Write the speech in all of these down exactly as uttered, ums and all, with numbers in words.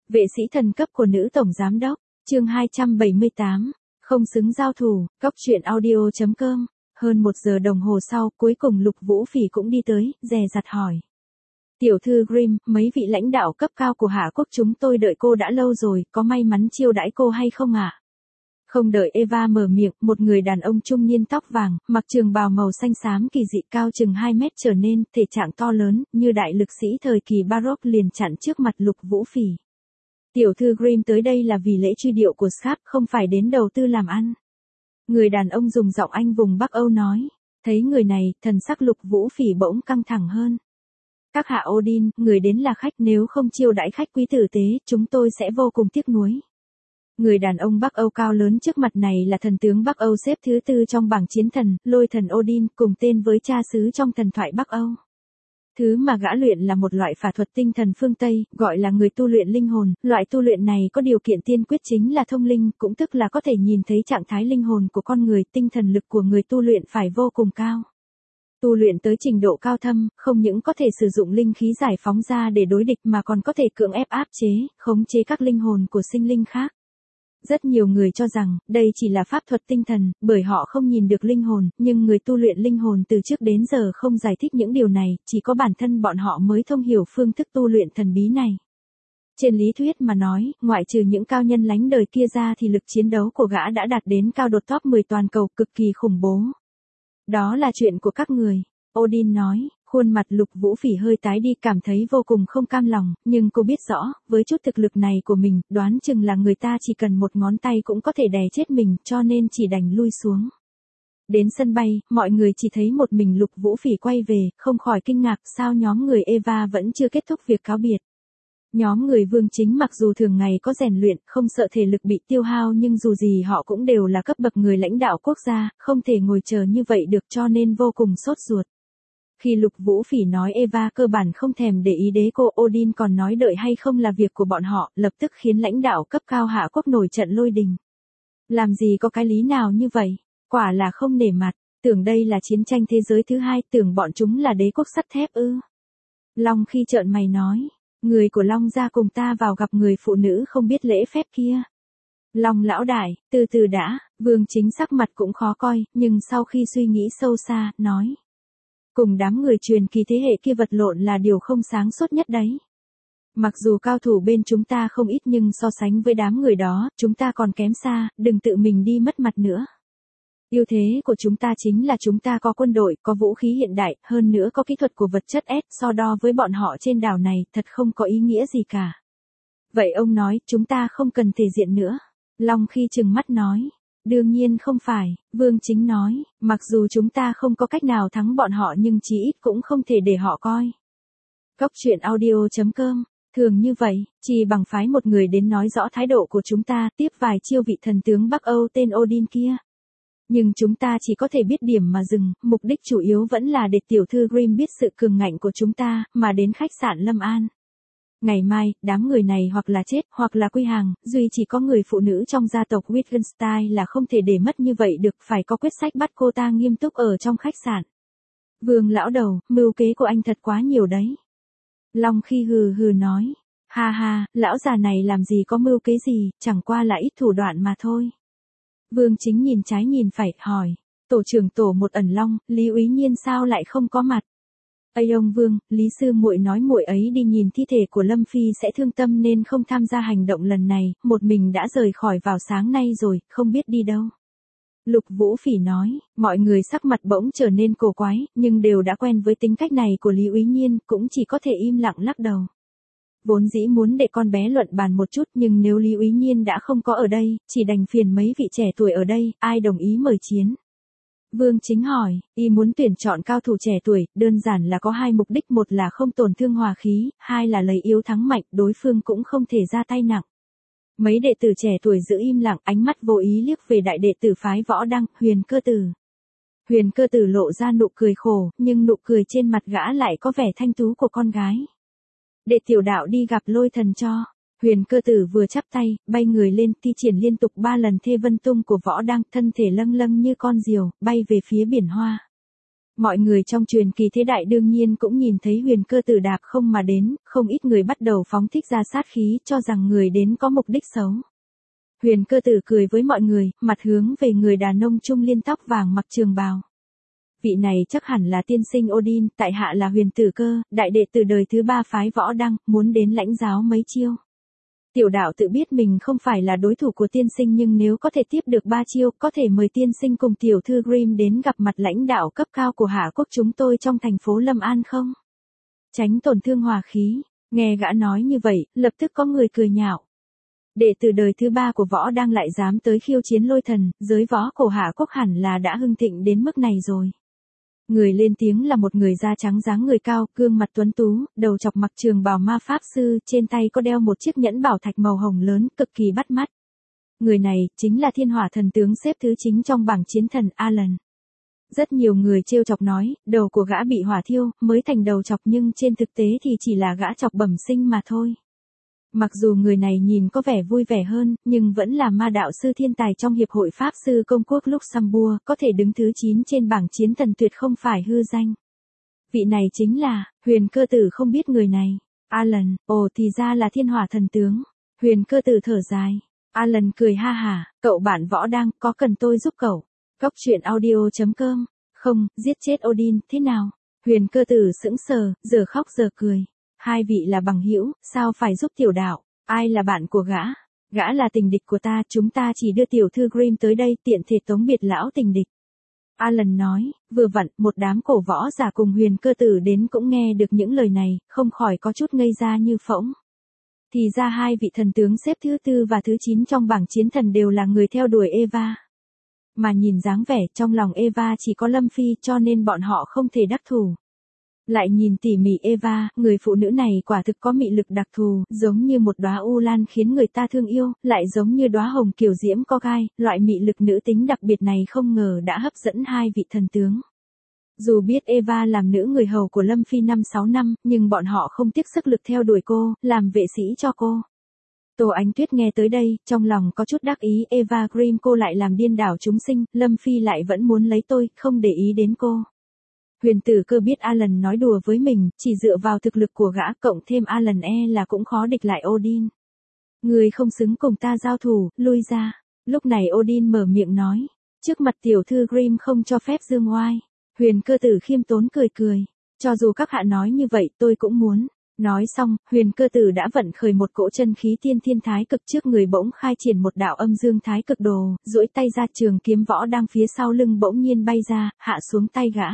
Vệ sĩ thần cấp của nữ tổng giám đốc, chương hai trăm bảy mươi tám, không xứng giao thủ, cóc truyện audio chấm com. Hơn một giờ đồng hồ sau, cuối cùng Lục Vũ Phỉ cũng đi tới, dè dặt hỏi. Tiểu thư Grimm, mấy vị lãnh đạo cấp cao của Hạ Quốc chúng tôi đợi cô đã lâu rồi, có may mắn chiêu đãi cô hay không ạ? À? Không đợi Eva mở miệng, một người đàn ông trung niên tóc vàng, mặc trường bào màu xanh xám kỳ dị cao chừng hai mét trở nên, thể trạng to lớn, như đại lực sĩ thời kỳ Baroque liền chặn trước mặt Lục Vũ Phỉ. Tiểu thư Grimm tới đây là vì lễ truy điệu của Scarp, không phải đến đầu tư làm ăn. Người đàn ông dùng giọng Anh vùng Bắc Âu nói. Thấy người này, thần sắc Lục Vũ Phỉ bỗng căng thẳng hơn. Các hạ Odin, người đến là khách, nếu không chiêu đãi khách quý tử tế, chúng tôi sẽ vô cùng tiếc nuối. Người đàn ông Bắc Âu cao lớn trước mặt này là thần tướng Bắc Âu xếp thứ tư trong bảng chiến thần, lôi thần Odin, cùng tên với cha xứ trong thần thoại Bắc Âu. Thứ mà gã luyện là một loại phả thuật tinh thần phương Tây, gọi là người tu luyện linh hồn. Loại tu luyện này có điều kiện tiên quyết chính là thông linh, cũng tức là có thể nhìn thấy trạng thái linh hồn của con người, tinh thần lực của người tu luyện phải vô cùng cao. Tu luyện tới trình độ cao thâm, không những có thể sử dụng linh khí giải phóng ra để đối địch mà còn có thể cưỡng ép áp chế, khống chế các linh hồn của sinh linh khác. Rất nhiều người cho rằng, đây chỉ là pháp thuật tinh thần, bởi họ không nhìn được linh hồn, nhưng người tu luyện linh hồn từ trước đến giờ không giải thích những điều này, chỉ có bản thân bọn họ mới thông hiểu phương thức tu luyện thần bí này. Trên lý thuyết mà nói, ngoại trừ những cao nhân lánh đời kia ra thì lực chiến đấu của gã đã đạt đến cao đột top mười toàn cầu, cực kỳ khủng bố. Đó là chuyện của các người, Odin nói. Khuôn mặt Lục Vũ Phỉ hơi tái đi, cảm thấy vô cùng không cam lòng, nhưng cô biết rõ, với chút thực lực này của mình, đoán chừng là người ta chỉ cần một ngón tay cũng có thể đè chết mình, cho nên chỉ đành lui xuống. Đến sân bay, mọi người chỉ thấy một mình Lục Vũ Phỉ quay về, không khỏi kinh ngạc sao nhóm người Eva vẫn chưa kết thúc việc cáo biệt. Nhóm người Vương Chính mặc dù thường ngày có rèn luyện, không sợ thể lực bị tiêu hao nhưng dù gì họ cũng đều là cấp bậc người lãnh đạo quốc gia, không thể ngồi chờ như vậy được cho nên vô cùng sốt ruột. Khi Lục Vũ Phỉ nói Eva cơ bản không thèm để ý đế cô Odin còn nói đợi hay không là việc của bọn họ, lập tức khiến lãnh đạo cấp cao Hạ Quốc nổi trận lôi đình. Làm gì có cái lý nào như vậy, quả là không nể mặt, tưởng đây là chiến tranh thế giới thứ hai, tưởng bọn chúng là đế quốc sắt thép ư. Long khi trợn mày nói, người của Long gia cùng ta vào gặp người phụ nữ không biết lễ phép kia. Long lão đại, từ từ đã, Vương Chính sắc mặt cũng khó coi, nhưng sau khi suy nghĩ sâu xa, nói. Cùng đám người truyền kỳ thế hệ kia vật lộn là điều không sáng suốt nhất đấy. Mặc dù cao thủ bên chúng ta không ít nhưng so sánh với đám người đó, chúng ta còn kém xa, đừng tự mình đi mất mặt nữa. Ưu thế của chúng ta chính là chúng ta có quân đội, có vũ khí hiện đại, hơn nữa có kỹ thuật của vật chất S, so đo với bọn họ trên đảo này, thật không có ý nghĩa gì cả. Vậy ông nói, chúng ta không cần thể diện nữa. Long khi trừng mắt nói. Đương nhiên không phải, Vương Chính nói, mặc dù chúng ta không có cách nào thắng bọn họ nhưng chí ít cũng không thể để họ coi. Cóc truyện audio chấm com, thường như vậy, chỉ bằng phái một người đến nói rõ thái độ của chúng ta, tiếp vài chiêu vị thần tướng Bắc Âu tên Odin kia. Nhưng chúng ta chỉ có thể biết điểm mà dừng, mục đích chủ yếu vẫn là để tiểu thư Grimm biết sự cường ngạnh của chúng ta, mà đến khách sạn Lâm An. Ngày mai, đám người này hoặc là chết, hoặc là quy hàng, duy chỉ có người phụ nữ trong gia tộc Wittgenstein là không thể để mất như vậy được, phải có quyết sách bắt cô ta nghiêm túc ở trong khách sạn. Vương lão đầu, mưu kế của anh thật quá nhiều đấy. Long khi hừ hừ nói, ha ha, lão già này làm gì có mưu kế gì, chẳng qua là ít thủ đoạn mà thôi. Vương Chính nhìn trái nhìn phải, hỏi, tổ trưởng tổ một ẩn Long, Lý Úy Nhiên sao lại không có mặt? Ây ông Vương, Lý sư muội nói muội ấy đi nhìn thi thể của Lâm Phi sẽ thương tâm nên không tham gia hành động lần này, một mình đã rời khỏi vào sáng nay rồi, không biết đi đâu. Lục Vũ Phỉ nói, mọi người sắc mặt bỗng trở nên cổ quái, nhưng đều đã quen với tính cách này của Lý Úy Nhiên, cũng chỉ có thể im lặng lắc đầu. Vốn dĩ muốn để con bé luận bàn một chút nhưng nếu Lý Úy Nhiên đã không có ở đây, chỉ đành phiền mấy vị trẻ tuổi ở đây, ai đồng ý mời chiến. Vương Chính hỏi, y muốn tuyển chọn cao thủ trẻ tuổi, đơn giản là có hai mục đích, một là không tổn thương hòa khí, hai là lấy yếu thắng mạnh, đối phương cũng không thể ra tay nặng. Mấy đệ tử trẻ tuổi giữ im lặng, ánh mắt vô ý liếc về đại đệ tử phái Võ Đăng, Huyền Cơ Tử. Huyền Cơ Tử lộ ra nụ cười khổ, nhưng nụ cười trên mặt gã lại có vẻ thanh tú của con gái. Đệ tiểu đạo đi gặp Lôi Thần cho. Huyền Cơ Tử vừa chắp tay, bay người lên, thi triển liên tục ba lần thê vân tung của Võ Đăng, thân thể lâng lâng như con diều, bay về phía biển hoa. Mọi người trong truyền kỳ thế đại đương nhiên cũng nhìn thấy Huyền Cơ Tử đạp không mà đến, không ít người bắt đầu phóng thích ra sát khí cho rằng người đến có mục đích xấu. Huyền Cơ Tử cười với mọi người, mặt hướng về người đàn ông trung niên tóc vàng mặc trường bào. Vị này chắc hẳn là tiên sinh Odin, tại hạ là Huyền Tử Cơ, đại đệ tử đời thứ ba phái Võ Đăng, muốn đến lãnh giáo mấy chiêu. Tiểu đạo tự biết mình không phải là đối thủ của tiên sinh nhưng nếu có thể tiếp được ba chiêu, có thể mời tiên sinh cùng tiểu thư Grimm đến gặp mặt lãnh đạo cấp cao của Hạ Quốc chúng tôi trong thành phố Lâm An không? Tránh tổn thương hòa khí, nghe gã nói như vậy, lập tức có người cười nhạo. Đệ tử đời thứ ba của Võ Đăng lại dám tới khiêu chiến Lôi Thần, giới võ cổ Hạ Quốc hẳn là đã hưng thịnh đến mức này rồi. Người lên tiếng là một người da trắng dáng người cao, gương mặt tuấn tú, đầu chọc mặc trường bào ma pháp sư, trên tay có đeo một chiếc nhẫn bảo thạch màu hồng lớn, cực kỳ bắt mắt. Người này, chính là thiên hỏa thần tướng xếp thứ chính trong bảng chiến thần Alan. Rất nhiều người trêu chọc nói, đầu của gã bị hỏa thiêu, mới thành đầu chọc nhưng trên thực tế thì chỉ là gã chọc bẩm sinh mà thôi. Mặc dù người này nhìn có vẻ vui vẻ hơn, nhưng vẫn là ma đạo sư thiên tài trong Hiệp hội Pháp sư Công quốc Luxembourg, có thể đứng thứ chín trên bảng chiến thần tuyệt không phải hư danh. Vị này chính là, Huyền Cơ Tử không biết người này. Alan, ồ thì ra là thiên hỏa thần tướng. Huyền Cơ Tử thở dài. Alan cười ha hả, cậu bạn Võ Đăng, có cần tôi giúp cậu? Cóc truyện audio chấm com. Không, giết chết Odin, thế nào? Huyền Cơ Tử sững sờ, giờ khóc giờ cười. Hai vị là bằng hữu, sao phải giúp tiểu đạo? Ai là bạn của gã? Gã là tình địch của ta, chúng ta chỉ đưa tiểu thư Grimm tới đây tiện thể tống biệt lão tình địch. Alan nói, vừa vặn, một đám cổ võ giả cùng Huyền Cơ Tử đến cũng nghe được những lời này, không khỏi có chút ngây ra như phỗng. Thì ra hai vị thần tướng xếp thứ tư và thứ chín trong bảng chiến thần đều là người theo đuổi Eva. Mà nhìn dáng vẻ trong lòng Eva chỉ có Lâm Phi cho nên bọn họ không thể đắc thủ. Lại nhìn tỉ mỉ Eva, người phụ nữ này quả thực có mị lực đặc thù, giống như một đóa u lan khiến người ta thương yêu, lại giống như đóa hồng kiều diễm có gai, loại mị lực nữ tính đặc biệt này không ngờ đã hấp dẫn hai vị thần tướng. Dù biết Eva làm nữ người hầu của Lâm Phi năm sáu năm, nhưng bọn họ không tiếc sức lực theo đuổi cô, làm vệ sĩ cho cô. Tô Ánh Tuyết nghe tới đây, trong lòng có chút đắc ý, Eva Grimm cô lại làm điên đảo chúng sinh, Lâm Phi lại vẫn muốn lấy tôi, không để ý đến cô. Huyền Tử Cơ biết Alan nói đùa với mình, chỉ dựa vào thực lực của gã cộng thêm Alan e là cũng khó địch lại Odin. Người không xứng cùng ta giao thủ, lui ra. Lúc này Odin mở miệng nói, trước mặt tiểu thư Grimm không cho phép dương oai. Huyền Cơ Tử khiêm tốn cười cười, cho dù các hạ nói như vậy tôi cũng muốn. Nói xong, Huyền Cơ Tử đã vận khởi một cỗ chân khí tiên thiên thái cực, trước người bỗng khai triển một đạo âm dương thái cực đồ, duỗi tay ra, trường kiếm Võ Đăng phía sau lưng bỗng nhiên bay ra, hạ xuống tay gã.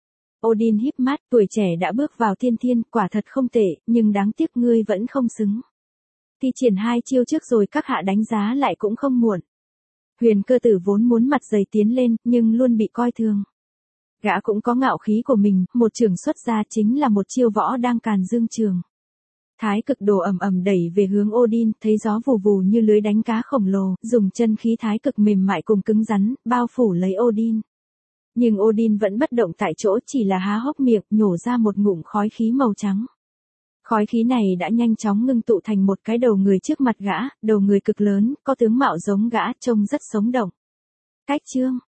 Odin híp mắt, tuổi trẻ đã bước vào tiên thiên, quả thật không tệ, nhưng đáng tiếc ngươi vẫn không xứng. Thi triển hai chiêu trước rồi các hạ đánh giá lại cũng không muộn. Huyền Cơ Tử vốn muốn mặt dày tiến lên, nhưng luôn bị coi thường. Gã cũng có ngạo khí của mình, một trường xuất ra chính là một chiêu Võ Đăng càn dương trường. Thái cực đồ ầm ầm đẩy về hướng Odin, thấy gió vù vù như lưới đánh cá khổng lồ, dùng chân khí thái cực mềm mại cùng cứng rắn, bao phủ lấy Odin. Nhưng Odin vẫn bất động tại chỗ, chỉ là há hốc miệng, nhổ ra một ngụm khói khí màu trắng. Khói khí này đã nhanh chóng ngưng tụ thành một cái đầu người trước mặt gã, đầu người cực lớn, có tướng mạo giống gã, trông rất sống động. Cách chương